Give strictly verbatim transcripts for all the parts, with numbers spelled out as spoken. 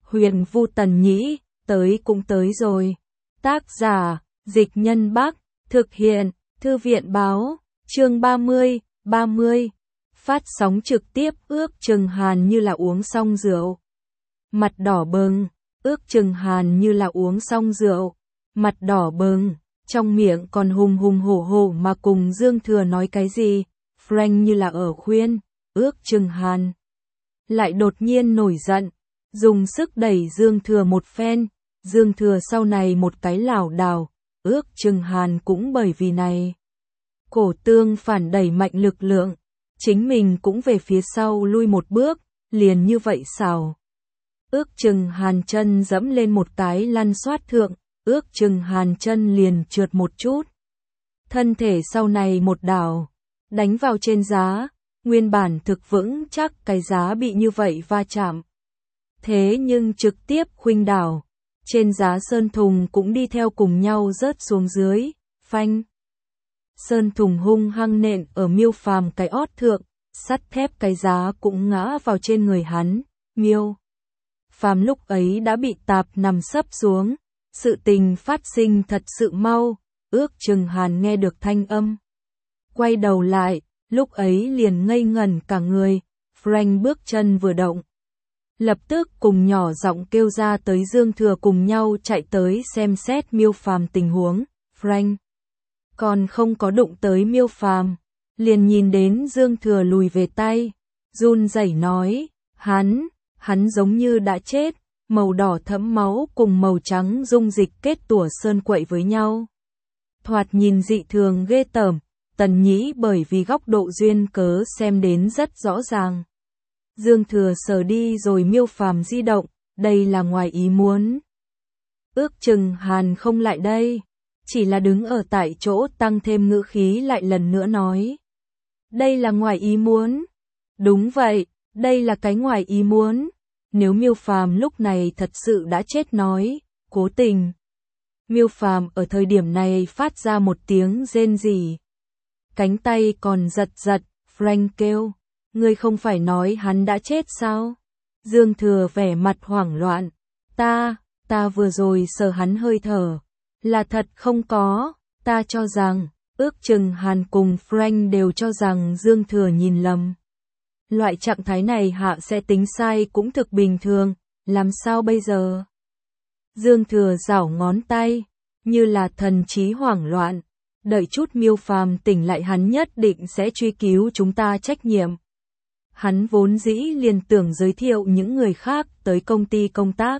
Huyền Vu Tần Nhĩ, tới cũng tới rồi. Tác giả, Dịch Nhân Bắc, thực hiện, Thư viện Báo, chương ba mươi, ba mươi. Phát sóng trực tiếp ước chừng Hàn như là uống xong rượu. Mặt đỏ bừng, ước chừng Hàn như là uống xong rượu. Mặt đỏ bừng, trong miệng còn hùng hùng hổ hổ mà cùng Dương Thừa nói cái gì. Frank như là ở khuyên, ước chừng Hàn. Lại đột nhiên nổi giận, dùng sức đẩy Dương Thừa một phen. Dương Thừa sau này một cái lảo đảo, ước chừng Hàn cũng bởi vì này. Cổ tương phản đẩy mạnh lực lượng, chính mình cũng về phía sau lui một bước, liền như vậy xào. Ước chừng Hàn chân dẫm lên một cái lăn xoát thượng, ước chừng Hàn chân liền trượt một chút. Thân thể sau này một đảo, đánh vào trên giá, nguyên bản thực vững chắc cái giá bị như vậy va chạm. Thế nhưng trực tiếp khuynh đảo, trên giá sơn thùng cũng đi theo cùng nhau rớt xuống dưới, phanh. Sơn thùng hung hăng nện ở Miêu Phàm cái ót thượng, sắt thép cái giá cũng ngã vào trên người hắn, Miêu Phàm lúc ấy đã bị tạp nằm sấp xuống, sự tình phát sinh thật sự mau, ước chừng Hàn nghe được thanh âm. Quay đầu lại, lúc ấy liền ngây ngẩn cả người, Frank bước chân vừa động. Lập tức cùng nhỏ giọng kêu ra tới Dương Thừa cùng nhau chạy tới xem xét Miêu Phàm tình huống, Frank còn không có đụng tới Miêu Phàm, liền nhìn đến Dương Thừa lùi về tay, run rẩy nói, hắn, hắn giống như đã chết, màu đỏ thẫm máu cùng màu trắng dung dịch kết tủa sơn quậy với nhau. Thoạt nhìn dị thường ghê tởm, Tần Nhĩ bởi vì góc độ duyên cớ xem đến rất rõ ràng. Dương Thừa sờ đi rồi Miêu Phàm di động, đây là ngoài ý muốn. Ước chừng Hàn không lại đây, chỉ là đứng ở tại chỗ tăng thêm ngữ khí lại lần nữa nói. Đây là ngoài ý muốn. Đúng vậy, đây là cái ngoài ý muốn. Nếu Miêu Phàm lúc này thật sự đã chết nói, cố tình. Miêu Phàm ở thời điểm này phát ra một tiếng rên rỉ. Cánh tay còn giật giật, Frank kêu. Ngươi không phải nói hắn đã chết sao? Dương Thừa vẻ mặt hoảng loạn. Ta, ta vừa rồi sờ hắn hơi thở. Là thật không có, ta cho rằng, ước chừng Hàn cùng Frank đều cho rằng Dương Thừa nhìn lầm. Loại trạng thái này hạ sẽ tính sai cũng thực bình thường, làm sao bây giờ? Dương Thừa giảo ngón tay, như là thần trí hoảng loạn. Đợi chút Miêu Phàm tỉnh lại hắn nhất định sẽ truy cứu chúng ta trách nhiệm. Hắn vốn dĩ liền tưởng giới thiệu những người khác tới công ty công tác.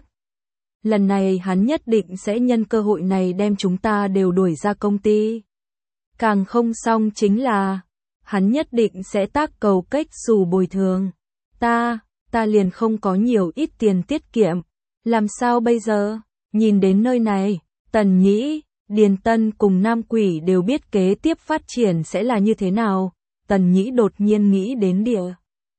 Lần này hắn nhất định sẽ nhân cơ hội này đem chúng ta đều đuổi ra công ty. Càng không xong chính là, hắn nhất định sẽ tác cầu cách xù bồi thường. Ta, ta liền không có nhiều ít tiền tiết kiệm. Làm sao bây giờ? Nhìn đến nơi này, Tần Nhĩ, Điền Tân cùng Nam Quỷ đều biết kế tiếp phát triển sẽ là như thế nào. Tần Nhĩ đột nhiên nghĩ đến địa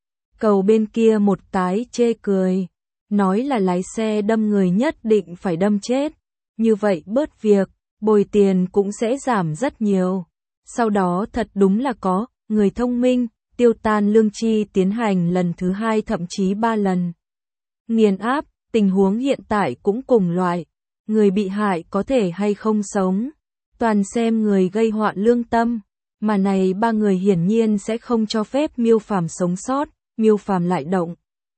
cầu bên kia một cái chê cười, nói là lái xe đâm người nhất định phải đâm chết, như vậy bớt việc, bồi tiền cũng sẽ giảm rất nhiều. Sau đó thật đúng là có, người thông minh, tiêu tan lương chi tiến hành lần thứ hai thậm chí ba lần. Nghiền áp, tình huống hiện tại cũng cùng loại, người bị hại có thể hay không sống, toàn xem người gây họa lương tâm, mà này ba người hiển nhiên sẽ không cho phép Miêu Phàm sống sót. Miêu Phàm lại động.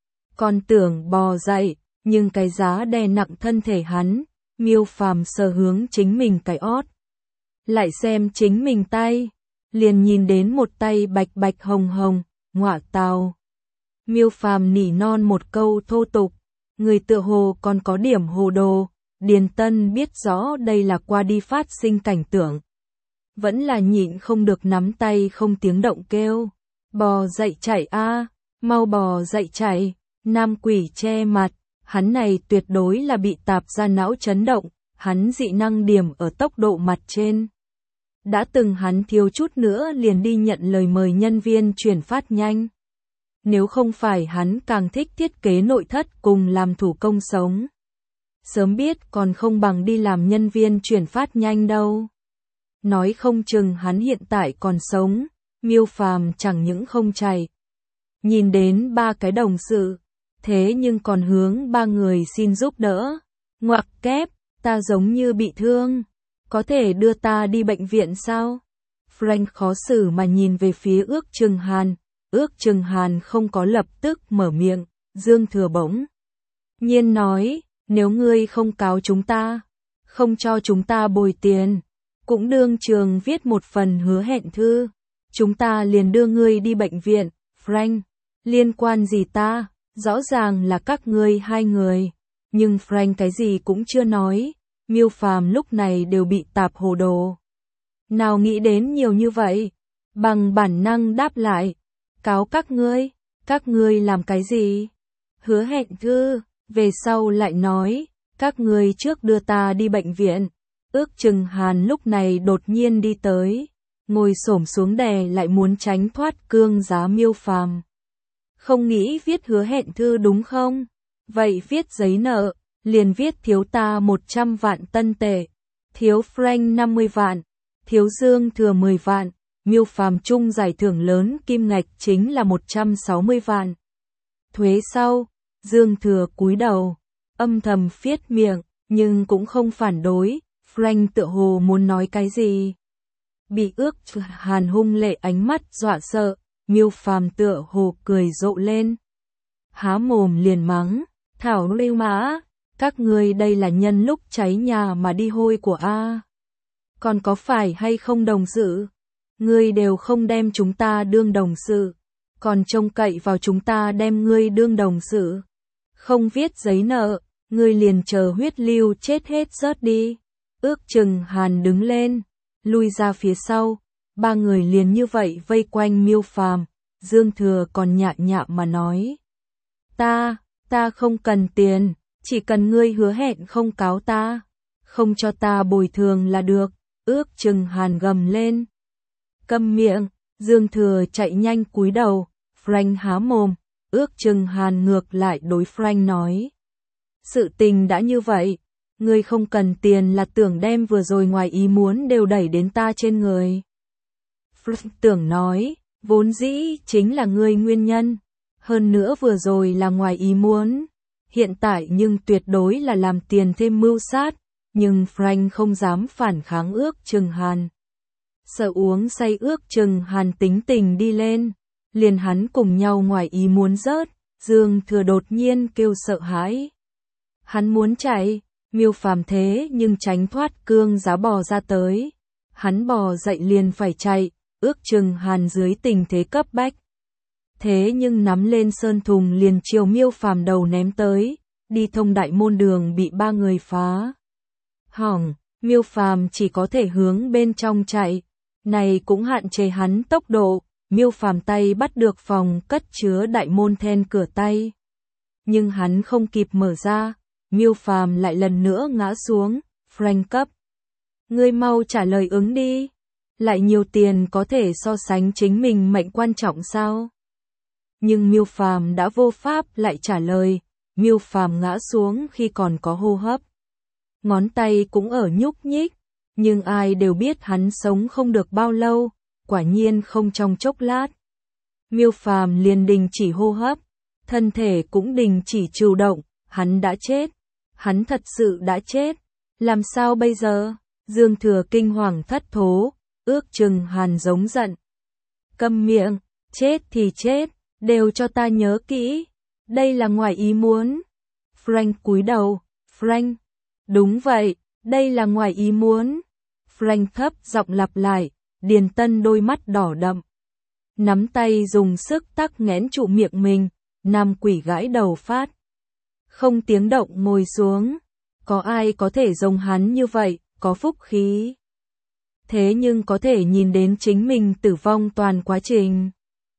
Còn tưởng bò dậy, nhưng cái giá đè nặng thân thể hắn, Miêu Phàm sờ hướng chính mình cái ót. Lại xem chính mình tay, liền nhìn đến một tay bạch bạch hồng hồng, ngọa tào. Miêu Phàm nỉ non một câu thô tục, người tựa hồ còn có điểm hồ đồ, Điền Tân biết rõ đây là qua đi phát sinh cảnh tượng. Vẫn là nhịn không được nắm tay không tiếng động kêu, bò dậy chạy a. Mau bò dậy chạy, Nam Quỷ che mặt, hắn này tuyệt đối là bị tạp ra não chấn động, hắn dị năng điểm ở tốc độ mặt trên. Đã từng hắn thiếu chút nữa liền đi nhận lời mời nhân viên chuyển phát nhanh. Nếu không phải hắn càng thích thiết kế nội thất cùng làm thủ công sống. Sớm biết còn không bằng đi làm nhân viên chuyển phát nhanh đâu. Nói không chừng hắn hiện tại còn sống, Miêu Phàm chẳng những không chạy. Nhìn đến ba cái đồng sự, thế nhưng còn hướng ba người xin giúp đỡ. Ngoặc kép, ta giống như bị thương, có thể đưa ta đi bệnh viện sao? Frank khó xử mà nhìn về phía Ước Chừng Hàn, Ước Chừng Hàn không có lập tức mở miệng, Dương Thừa bỗng nhiên nói, nếu ngươi không cáo chúng ta, không cho chúng ta bồi tiền, cũng đương trường viết một phần hứa hẹn thư, chúng ta liền đưa ngươi đi bệnh viện. Frank, liên quan gì ta, rõ ràng là các ngươi hai người, nhưng Frank cái gì cũng chưa nói, Miêu Phàm lúc này đều bị tạp hồ đồ. Nào nghĩ đến nhiều như vậy, bằng bản năng đáp lại, cáo các ngươi, các ngươi làm cái gì? Hứa hẹn thư, về sau lại nói, các ngươi trước đưa ta đi bệnh viện. Ước Chừng Hàn lúc này đột nhiên đi tới, ngồi xổm xuống đè lại muốn tránh thoát cương giá Miêu Phàm. Không nghĩ viết hứa hẹn thư đúng không? Vậy viết giấy nợ, liền viết thiếu ta một trăm vạn tân tệ, thiếu Frank năm mươi vạn, thiếu Dương Thừa mười vạn, Miêu Phàm chung giải thưởng lớn kim ngạch chính là một trăm sáu mươi vạn. Thuế sau, Dương Thừa cúi đầu, âm thầm phiết miệng, nhưng cũng không phản đối, Frank tựa hồ muốn nói cái gì. Bị Ước Hàn hung lệ ánh mắt dọa sợ, Miêu Phàm tựa hồ cười rộ lên. Há mồm liền mắng, thảo lưu mã, các ngươi đây là nhân lúc cháy nhà mà đi hôi của a. Còn có phải hay không đồng sự? Ngươi đều không đem chúng ta đương đồng sự, còn trông cậy vào chúng ta đem ngươi đương đồng sự. Không viết giấy nợ, ngươi liền chờ huyết lưu chết hết rớt đi. Ước Chừng Hàn đứng lên, lui ra phía sau, ba người liền như vậy vây quanh Miêu Phàm, Dương Thừa còn nhạ nhạ mà nói. Ta, ta không cần tiền, chỉ cần ngươi hứa hẹn không cáo ta, không cho ta bồi thường là được. Ước Chừng Hàn gầm lên. Câm miệng, Dương Thừa chạy nhanh cúi đầu, Frank há mồm, Ước Chừng Hàn ngược lại đối Frank nói. Sự tình đã như vậy, ngươi không cần tiền là tưởng đem vừa rồi ngoài ý muốn đều đẩy đến ta trên người. Frank tưởng nói, vốn dĩ chính là ngươi nguyên nhân, hơn nữa vừa rồi là ngoài ý muốn, hiện tại nhưng tuyệt đối là làm tiền thêm mưu sát, nhưng Frank không dám phản kháng Ước Chừng Hàn. Sợ uống say Ước Chừng Hàn tính tình đi lên, liền hắn cùng nhau ngoài ý muốn rớt, Dương Thừa đột nhiên kêu sợ hãi. Hắn muốn chạy, Miêu Phàm thế nhưng tránh thoát cương giá bò ra tới. Hắn bò dậy liền phải chạy, Ước Chừng Hàn dưới tình thế cấp bách. Thế nhưng nắm lên sơn thùng liền chiều Miêu Phàm đầu ném tới, đi thông đại môn đường bị ba người phá. Hỏng, Miêu Phàm chỉ có thể hướng bên trong chạy, này cũng hạn chế hắn tốc độ. Miêu Phàm tay bắt được phòng cất chứa đại môn then cửa tay, nhưng hắn không kịp mở ra, Miêu Phàm lại lần nữa ngã xuống. Frank cấp, ngươi mau trả lời ứng đi, lại nhiều tiền có thể so sánh chính mình mệnh quan trọng sao? Nhưng Miêu Phàm đã vô pháp lại trả lời, Miêu Phàm ngã xuống khi còn có hô hấp, ngón tay cũng ở nhúc nhích, nhưng ai đều biết hắn sống không được bao lâu. Quả nhiên không trong chốc lát, Miêu Phàm liền đình chỉ hô hấp, thân thể cũng đình chỉ chịu động, hắn đã chết, hắn thật sự đã chết, làm sao bây giờ? Dương Thừa kinh hoàng thất thố, Ước Chừng Hàn giống giận. Câm miệng, chết thì chết, đều cho ta nhớ kỹ, đây là ngoài ý muốn. Frank cúi đầu, Frank, đúng vậy, đây là ngoài ý muốn. Frank thấp giọng lặp lại. Điền Tân đôi mắt đỏ đậm, nắm tay dùng sức tắc nghẽn trụ miệng mình, nam quỷ gãi đầu phát. Không tiếng động ngồi xuống, có ai có thể giống hắn như vậy, có phúc khí. Thế nhưng có thể nhìn đến chính mình tử vong toàn quá trình.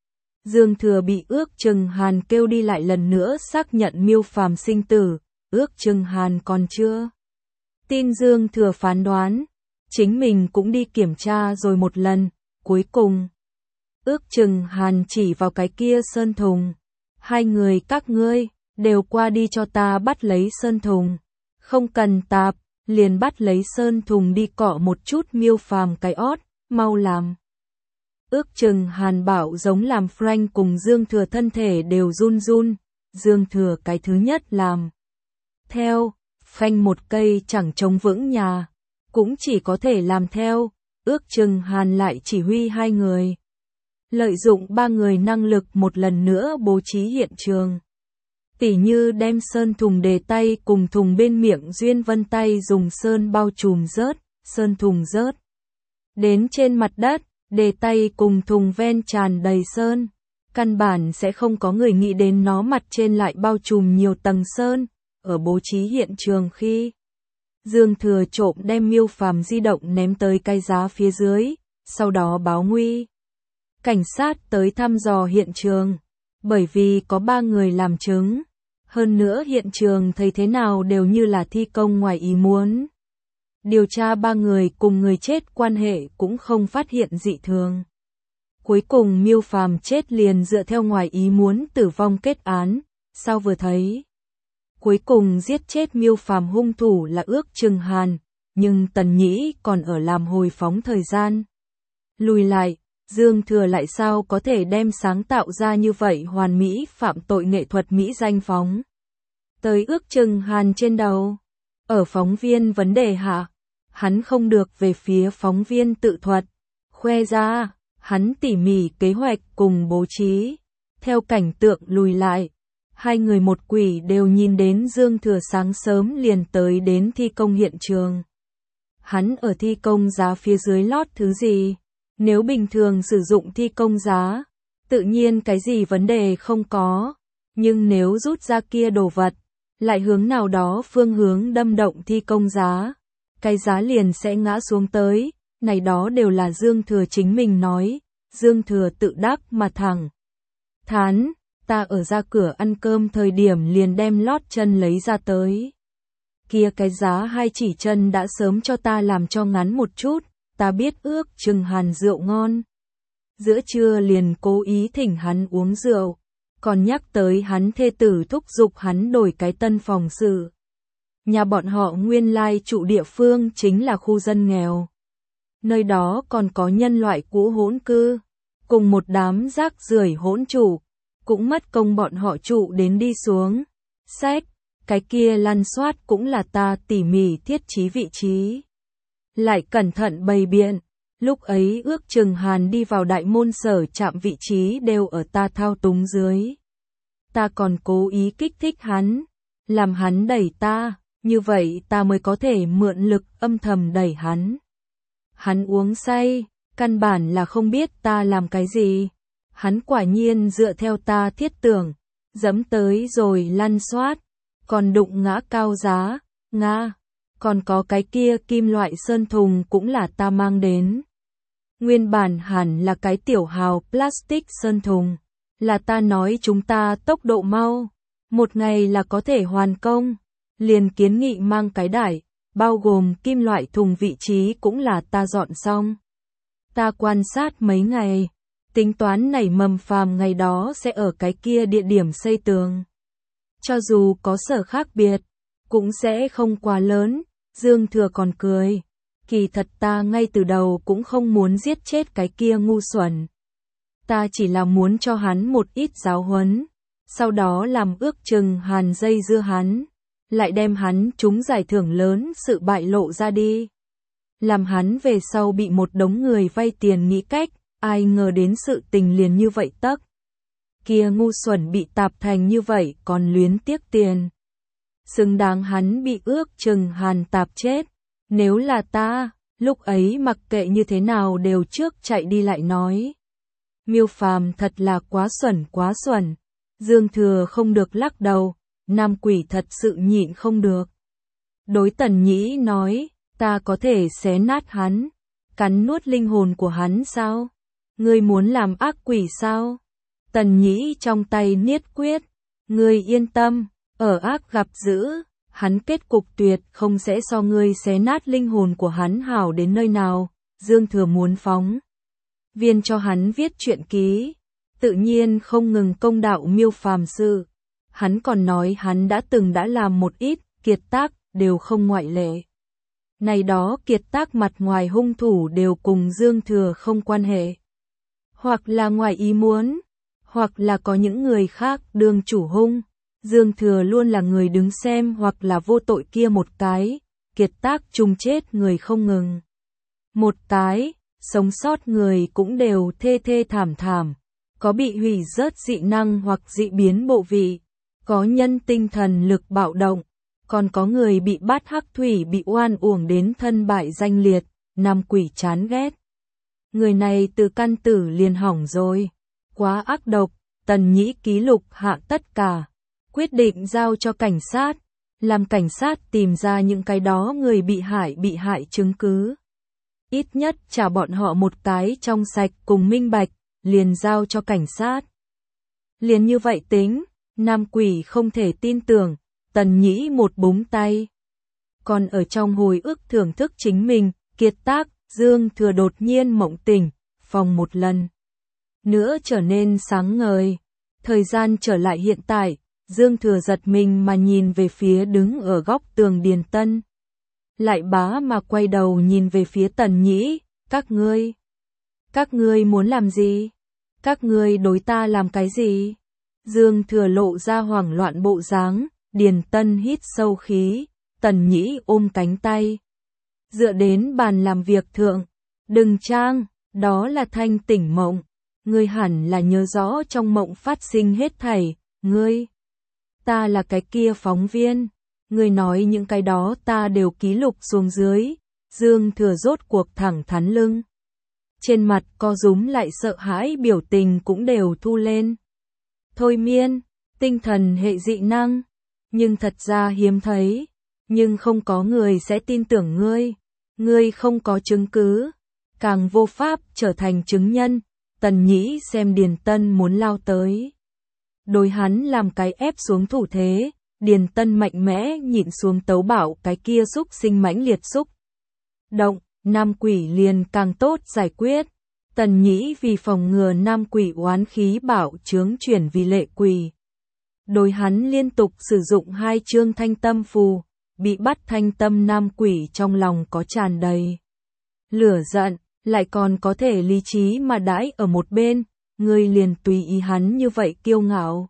Dương Thừa bị Ước Chừng Hàn kêu đi lại lần nữa xác nhận Miêu Phàm sinh tử, Ước Chừng Hàn còn chưa tin Dương Thừa phán đoán. Chính mình cũng đi kiểm tra rồi một lần, cuối cùng Ước Chừng Hàn chỉ vào cái kia sơn thùng. Hai người các ngươi, đều qua đi cho ta bắt lấy sơn thùng. Không cần tạp, liền bắt lấy sơn thùng đi cọ một chút Miêu Phàm cái ót, mau làm. Ước Chừng Hàn bảo giống làm Frank cùng Dương Thừa thân thể đều run run, Dương Thừa cái thứ nhất làm theo, phanh một cây chẳng chống vững nhà, cũng chỉ có thể làm theo, ước chừng Hàn lại chỉ huy hai người. Lợi dụng ba người năng lực một lần nữa bố trí hiện trường. Tỉ như đem sơn thùng đề tay cùng thùng bên miệng Duyên Vân tay dùng sơn bao trùm rớt, sơn thùng rớt đến trên mặt đất, đề tay cùng thùng ven tràn đầy sơn. Căn bản sẽ không có người nghĩ đến nó mặt trên lại bao trùm nhiều tầng sơn. Ở bố trí hiện trường khi Dương Thừa trộm đem Miêu Phàm di động ném tới cái giá phía dưới, sau đó báo nguy. Cảnh sát tới thăm dò hiện trường, bởi vì có ba người làm chứng. Hơn nữa hiện trường thấy thế nào đều như là thi công ngoài ý muốn. Điều tra ba người cùng người chết quan hệ cũng không phát hiện dị thường. Cuối cùng Miêu Phàm chết liền dựa theo ngoài ý muốn tử vong kết án, sao vừa thấy. Cuối cùng giết chết Miêu Phàm hung thủ là ước chừng Hàn, nhưng Tần Nhĩ còn ở làm hồi phóng thời gian. Lùi lại, Dương Thừa lại sao có thể đem sáng tạo ra như vậy hoàn mỹ phạm tội nghệ thuật mỹ danh phóng. Tới ước chừng Hàn trên đầu. Ở phóng viên vấn đề hạ, hắn không được về phía phóng viên tự thuật, khoe ra, hắn tỉ mỉ kế hoạch cùng bố trí. Theo cảnh tượng lùi lại, hai người một quỷ đều nhìn đến Dương Thừa sáng sớm liền tới đến thi công hiện trường. Hắn ở thi công giá phía dưới lót thứ gì? Nếu bình thường sử dụng thi công giá, tự nhiên cái gì vấn đề không có. Nhưng nếu rút ra kia đồ vật, lại hướng nào đó phương hướng đâm động thi công giá, cái giá liền sẽ ngã xuống tới. Này đó đều là Dương Thừa chính mình nói. Dương Thừa tự đắc mà thẳng thắn, ta ở ra cửa ăn cơm thời điểm liền đem lót chân lấy ra tới. Kia cái giá hai chỉ chân đã sớm cho ta làm cho ngắn một chút, ta biết ước chừng Hàn rượu ngon. Giữa trưa liền cố ý thỉnh hắn uống rượu, còn nhắc tới hắn thê tử thúc giục hắn đổi cái tân phòng sự. Nhà bọn họ nguyên lai trụ địa phương chính là khu dân nghèo. Nơi đó còn có nhân loại cũ hỗn cư, cùng một đám rác rưởi hỗn trụ, cũng mất công bọn họ trụ đến đi xuống. Sách, cái kia lăn soát cũng là ta tỉ mỉ thiết trí vị trí. Lại cẩn thận bày biện, lúc ấy ước chừng Hàn đi vào đại môn sở chạm vị trí đều ở ta thao túng dưới. Ta còn cố ý kích thích hắn, làm hắn đẩy ta, như vậy ta mới có thể mượn lực âm thầm đẩy hắn. Hắn uống say, căn bản là không biết ta làm cái gì. Hắn quả nhiên dựa theo ta thiết tưởng, dẫm tới rồi lăn soát, còn đụng ngã cao giá, ngã, còn có cái kia kim loại sơn thùng cũng là ta mang đến. Nguyên bản hẳn là cái tiểu hào plastic sơn thùng, là ta nói chúng ta tốc độ mau, một ngày là có thể hoàn công, liền kiến nghị mang cái đải, bao gồm kim loại thùng vị trí cũng là ta dọn xong. Ta quan sát mấy ngày, tính toán nảy mầm Phàm ngày đó sẽ ở cái kia địa điểm xây tường. Cho dù có sở khác biệt, cũng sẽ không quá lớn. Dương Thừa còn cười. Kỳ thật ta ngay từ đầu cũng không muốn giết chết cái kia ngu xuẩn. Ta chỉ là muốn cho hắn một ít giáo huấn. Sau đó làm ước chừng Hàn dây dưa hắn. Lại đem hắn trúng giải thưởng lớn sự bại lộ ra đi. Làm hắn về sau bị một đống người vay tiền nghĩ cách. Ai ngờ đến sự tình liền như vậy tắc. Kia ngu xuẩn bị tạp thành như vậy còn luyến tiếc tiền. Xứng đáng hắn bị ước chừng Hàn tạp chết. Nếu là ta, lúc ấy mặc kệ như thế nào đều trước chạy đi lại nói. Miêu Phàm thật là quá xuẩn quá xuẩn. Dương Thừa không được lắc đầu, nam quỷ thật sự nhịn không được. Đối Tần Nhĩ nói, ta có thể xé nát hắn, cắn nuốt linh hồn của hắn sao? Ngươi muốn làm ác quỷ sao? Tần Nhĩ trong tay niết quyết, ngươi yên tâm, ở ác gặp dữ, hắn kết cục tuyệt không sẽ so ngươi xé nát linh hồn của hắn hảo đến nơi nào. Dương Thừa muốn phóng viên cho hắn viết truyện ký, tự nhiên không ngừng công đạo Miêu Phàm sự. Hắn còn nói hắn đã từng đã làm một ít kiệt tác, đều không ngoại lệ. Này đó kiệt tác mặt ngoài hung thủ đều cùng Dương Thừa không quan hệ. Hoặc là ngoài ý muốn, hoặc là có những người khác đương chủ hung. Dương Thừa luôn là người đứng xem hoặc là vô tội kia một cái, kiệt tác chung chết người không ngừng. Một cái, sống sót người cũng đều thê thê thảm thảm, có bị hủy rớt dị năng hoặc dị biến bộ vị, có nhân tinh thần lực bạo động, còn có người bị bát hắc thủy bị oan uổng đến thân bại danh liệt, năm quỷ chán ghét. Người này từ căn tử liền hỏng rồi, quá ác độc. Tần Nhĩ ký lục hạ tất cả, quyết định giao cho cảnh sát, làm cảnh sát tìm ra những cái đó người bị hại bị hại chứng cứ. Ít nhất trả bọn họ một cái trong sạch cùng minh bạch, liền giao cho cảnh sát. Liền như vậy tính, nam quỷ không thể tin tưởng, Tần Nhĩ một búng tay. Còn ở trong hồi ức thưởng thức chính mình, kiệt tác, Dương Thừa đột nhiên mộng tỉnh, phòng một lần nữa trở nên sáng ngời. Thời gian trở lại hiện tại, Dương Thừa giật mình mà nhìn về phía đứng ở góc tường Điền Tân. Lại bá mà quay đầu nhìn về phía Tần Nhĩ, các ngươi. Các ngươi muốn làm gì? Các ngươi đối ta làm cái gì? Dương Thừa lộ ra hoảng loạn bộ dáng, Điền Tân hít sâu khí, Tần Nhĩ ôm cánh tay. Dựa đến bàn làm việc thượng, đừng trang, đó là thanh tỉnh mộng. Ngươi hẳn là nhớ rõ trong mộng phát sinh hết thảy, ngươi. Ta là cái kia phóng viên, ngươi nói những cái đó ta đều ký lục xuống dưới. Dương Thừa rốt cuộc thẳng thắn lưng. Trên mặt co rúm lại sợ hãi biểu tình cũng đều thu lên. Thôi miên, tinh thần hệ dị năng, nhưng thật ra hiếm thấy, nhưng không có người sẽ tin tưởng ngươi. Ngươi không có chứng cứ, càng vô pháp trở thành chứng nhân. Tần Nhĩ xem Điền Tân muốn lao tới. Đối hắn làm cái ép xuống thủ thế, Điền Tân mạnh mẽ nhịn xuống tấu bảo cái kia xúc sinh mãnh liệt xúc. Động, nam quỷ liền càng tốt giải quyết. Tần Nhĩ vì phòng ngừa nam quỷ oán khí bảo chướng chuyển vì lệ quỷ. Đối hắn liên tục sử dụng hai chương thanh tâm phù, bị bắt thanh tâm nam quỷ trong lòng có tràn đầy lửa giận. Lại còn có thể lý trí mà đãi ở một bên, ngươi liền tùy ý hắn như vậy kiêu ngạo.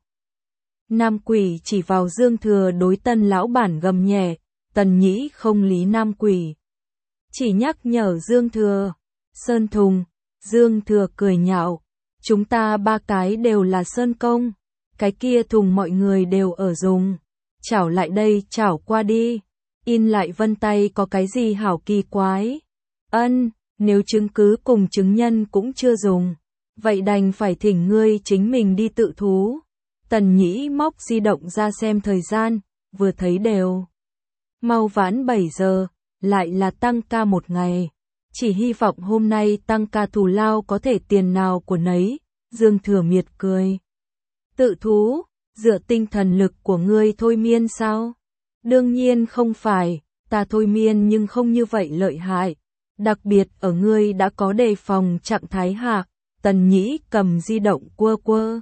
Nam quỷ chỉ vào Dương Thừa đối Tân lão bản gầm nhẹ, Tần Nhĩ không lý nam quỷ. Chỉ nhắc nhở Dương Thừa, Sơn Thùng, Dương Thừa cười nhạo, chúng ta ba cái đều là Sơn Công, cái kia thùng mọi người đều ở dùng, chảo lại đây chảo qua đi, in lại vân tay có cái gì hảo kỳ quái. Ân. Nếu chứng cứ cùng chứng nhân cũng chưa dùng, vậy đành phải thỉnh ngươi chính mình đi tự thú. Tần Nhĩ móc di động ra xem thời gian, vừa thấy đều mau vãn bảy giờ, lại là tăng ca một ngày. Chỉ hy vọng hôm nay tăng ca thù lao có thể tiền nào của nấy. Dương Thừa miệt cười. Tự thú, dựa tinh thần lực của ngươi thôi miên sao? Đương nhiên không phải, ta thôi miên nhưng không như vậy lợi hại. Đặc biệt ở ngươi đã có đề phòng trạng thái hạ, Tần Nhĩ cầm di động quơ quơ.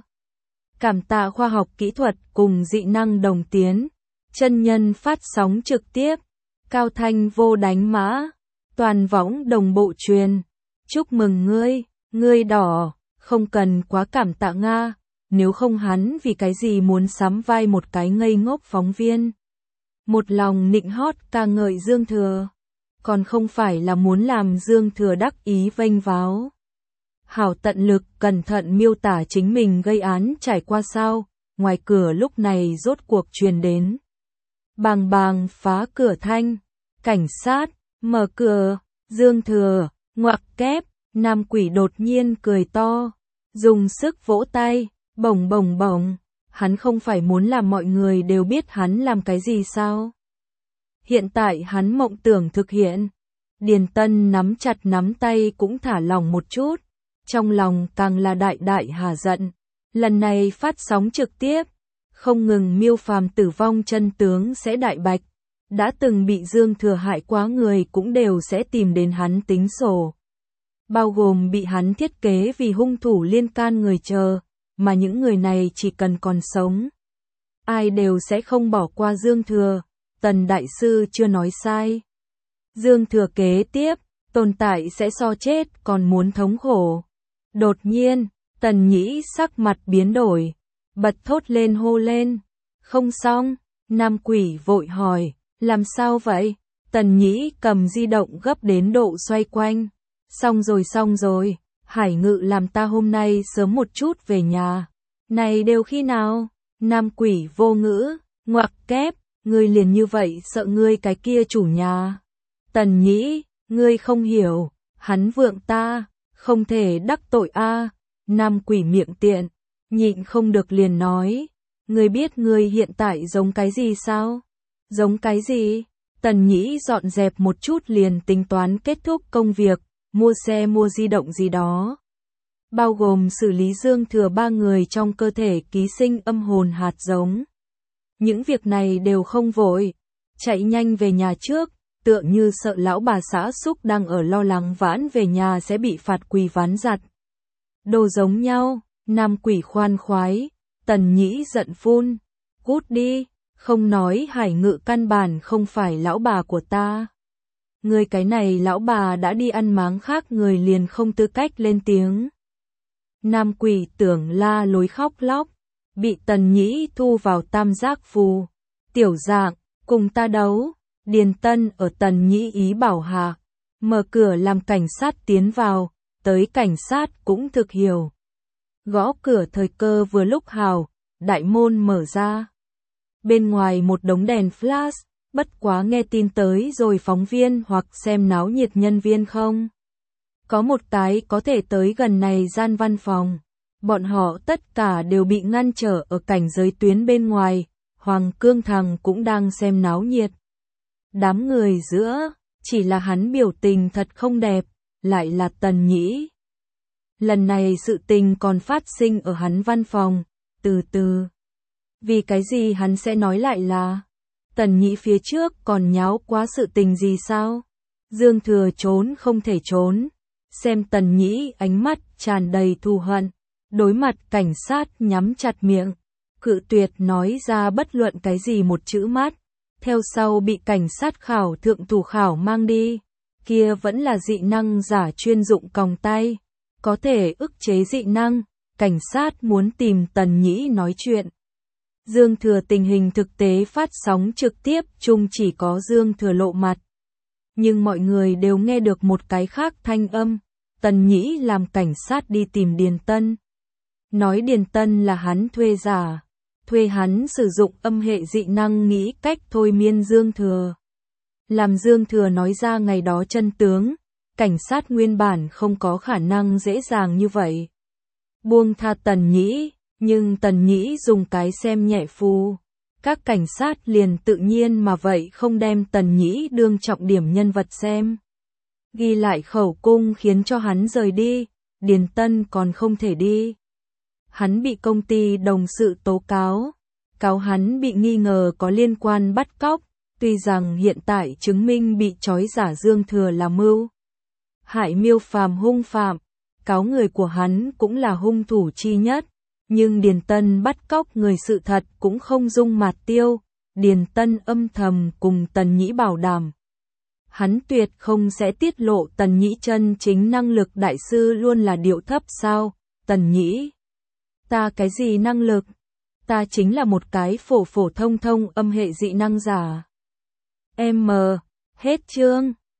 Cảm tạ khoa học kỹ thuật cùng dị năng đồng tiến, chân nhân phát sóng trực tiếp, cao thanh vô đánh mã, toàn võng đồng bộ truyền. Chúc mừng ngươi, ngươi đỏ, không cần quá cảm tạ Nga, nếu không hắn vì cái gì muốn sắm vai một cái ngây ngốc phóng viên. Một lòng nịnh hót ca ngợi Dương Thừa. Còn không phải là muốn làm Dương Thừa đắc ý vênh váo. Hảo tận lực cẩn thận miêu tả chính mình gây án trải qua sao, ngoài cửa lúc này rốt cuộc truyền đến. Bàng bàng phá cửa thanh, cảnh sát, mở cửa, Dương Thừa, ngoặc kép, nam quỷ đột nhiên cười to, dùng sức vỗ tay, bổng bổng bổng, hắn không phải muốn làm mọi người đều biết hắn làm cái gì sao? Hiện tại hắn mộng tưởng thực hiện. Điền Tân nắm chặt nắm tay cũng thả lòng một chút, trong lòng càng là đại đại hà giận. Lần này phát sóng trực tiếp, không ngừng miêu phàm tử vong chân tướng sẽ đại bạch, đã từng bị Dương Thừa hại quá người cũng đều sẽ tìm đến hắn tính sổ. Bao gồm bị hắn thiết kế vì hung thủ liên can người chờ, mà những người này chỉ cần còn sống, ai đều sẽ không bỏ qua Dương Thừa. Tần Đại Sư chưa nói sai. Dương Thừa kế tiếp, tồn tại sẽ so chết còn muốn thống khổ. Đột nhiên, Tần Nhĩ sắc mặt biến đổi, bật thốt lên hô lên. Không xong, nam quỷ vội hỏi, làm sao vậy? Tần Nhĩ cầm di động gấp đến độ xoay quanh. Xong rồi xong rồi, Hải Ngự làm ta hôm nay sớm một chút về nhà. Này đều khi nào? Nam quỷ vô ngữ, ngoặc kép, ngươi liền như vậy sợ ngươi cái kia chủ nhà. Tần Nhĩ, ngươi không hiểu, hắn vượng ta, không thể đắc tội a. Nam quỷ miệng tiện, nhịn không được liền nói, ngươi biết ngươi hiện tại giống cái gì sao? Giống cái gì? Tần Nhĩ dọn dẹp một chút liền tính toán kết thúc công việc, mua xe mua di động gì đó. Bao gồm xử lý dương thừa ba người trong cơ thể ký sinh âm hồn hạt giống. Những việc này đều không vội, chạy nhanh về nhà trước, tựa như sợ lão bà xã Xúc đang ở lo lắng vãn về nhà sẽ bị phạt quỳ ván giặt. Đồ giống nhau, nam quỷ khoan khoái, Tần Nhĩ giận phun, cút đi, không nói Hải Ngự căn bản không phải lão bà của ta. Người cái này lão bà đã đi ăn máng khác người liền không tư cách lên tiếng. Nam quỷ tưởng la lối khóc lóc, bị Tần Nhĩ thu vào tam giác phù. Tiểu dạng, cùng ta đấu. Điền Tân ở Tần Nhĩ ý bảo hạ, mở cửa làm cảnh sát tiến vào, tới cảnh sát cũng thực hiểu. Gõ cửa thời cơ vừa lúc hào, đại môn mở ra. Bên ngoài một đống đèn flash, bất quá nghe tin tới rồi phóng viên hoặc xem náo nhiệt nhân viên không. Có một cái có thể tới gần này gian văn phòng, bọn họ tất cả đều bị ngăn trở ở cảnh giới tuyến bên ngoài, Hoàng Cương Thằng cũng đang xem náo nhiệt. Đám người giữa, chỉ là hắn biểu tình thật không đẹp, lại là Tần Nhĩ. Lần này sự tình còn phát sinh ở hắn văn phòng, từ từ. Vì cái gì hắn sẽ nói lại là, Tần Nhĩ phía trước còn nháo quá sự tình gì sao? Dương Thừa trốn không thể trốn, xem Tần Nhĩ ánh mắt tràn đầy thù hận, đối mặt cảnh sát nhắm chặt miệng, cự tuyệt nói ra bất luận cái gì một chữ mát. Theo sau bị cảnh sát khảo thượng thủ khảo mang đi, kia vẫn là dị năng giả chuyên dụng còng tay, có thể ức chế dị năng, cảnh sát muốn tìm Tần Nhĩ nói chuyện. Dương Thừa tình hình thực tế phát sóng trực tiếp chung chỉ có Dương Thừa lộ mặt. Nhưng mọi người đều nghe được một cái khác thanh âm, Tần Nhĩ làm cảnh sát đi tìm Điền Tân. Nói Điền Tân là hắn thuê giả. Thuê hắn sử dụng âm hệ dị năng nghĩ cách thôi miên Dương Thừa. Làm Dương Thừa nói ra ngày đó chân tướng, cảnh sát nguyên bản không có khả năng dễ dàng như vậy. Buông tha Tần Nhĩ, nhưng Tần Nhĩ dùng cái xem nhẹ phù. Các cảnh sát liền tự nhiên mà vậy không đem Tần Nhĩ đương trọng điểm nhân vật xem. Ghi lại khẩu cung khiến cho hắn rời đi, Điền Tân còn không thể đi. Hắn bị công ty đồng sự tố cáo, cáo hắn bị nghi ngờ có liên quan bắt cóc, tuy rằng hiện tại chứng minh bị trói giả Dương Thừa là mưu hại miêu phàm hung phạm, cáo người của hắn cũng là hung thủ chi nhất, nhưng Điền Tân bắt cóc người sự thật cũng không dung mạt tiêu, Điền Tân âm thầm cùng Tần Nhĩ bảo đảm. Hắn tuyệt không sẽ tiết lộ Tần Nhĩ chân chính năng lực, đại sư luôn là điệu thấp sao? Tần Nhĩ, ta cái gì năng lực? Ta chính là một cái phổ phổ thông thông âm hệ dị năng giả. M. Hết chương.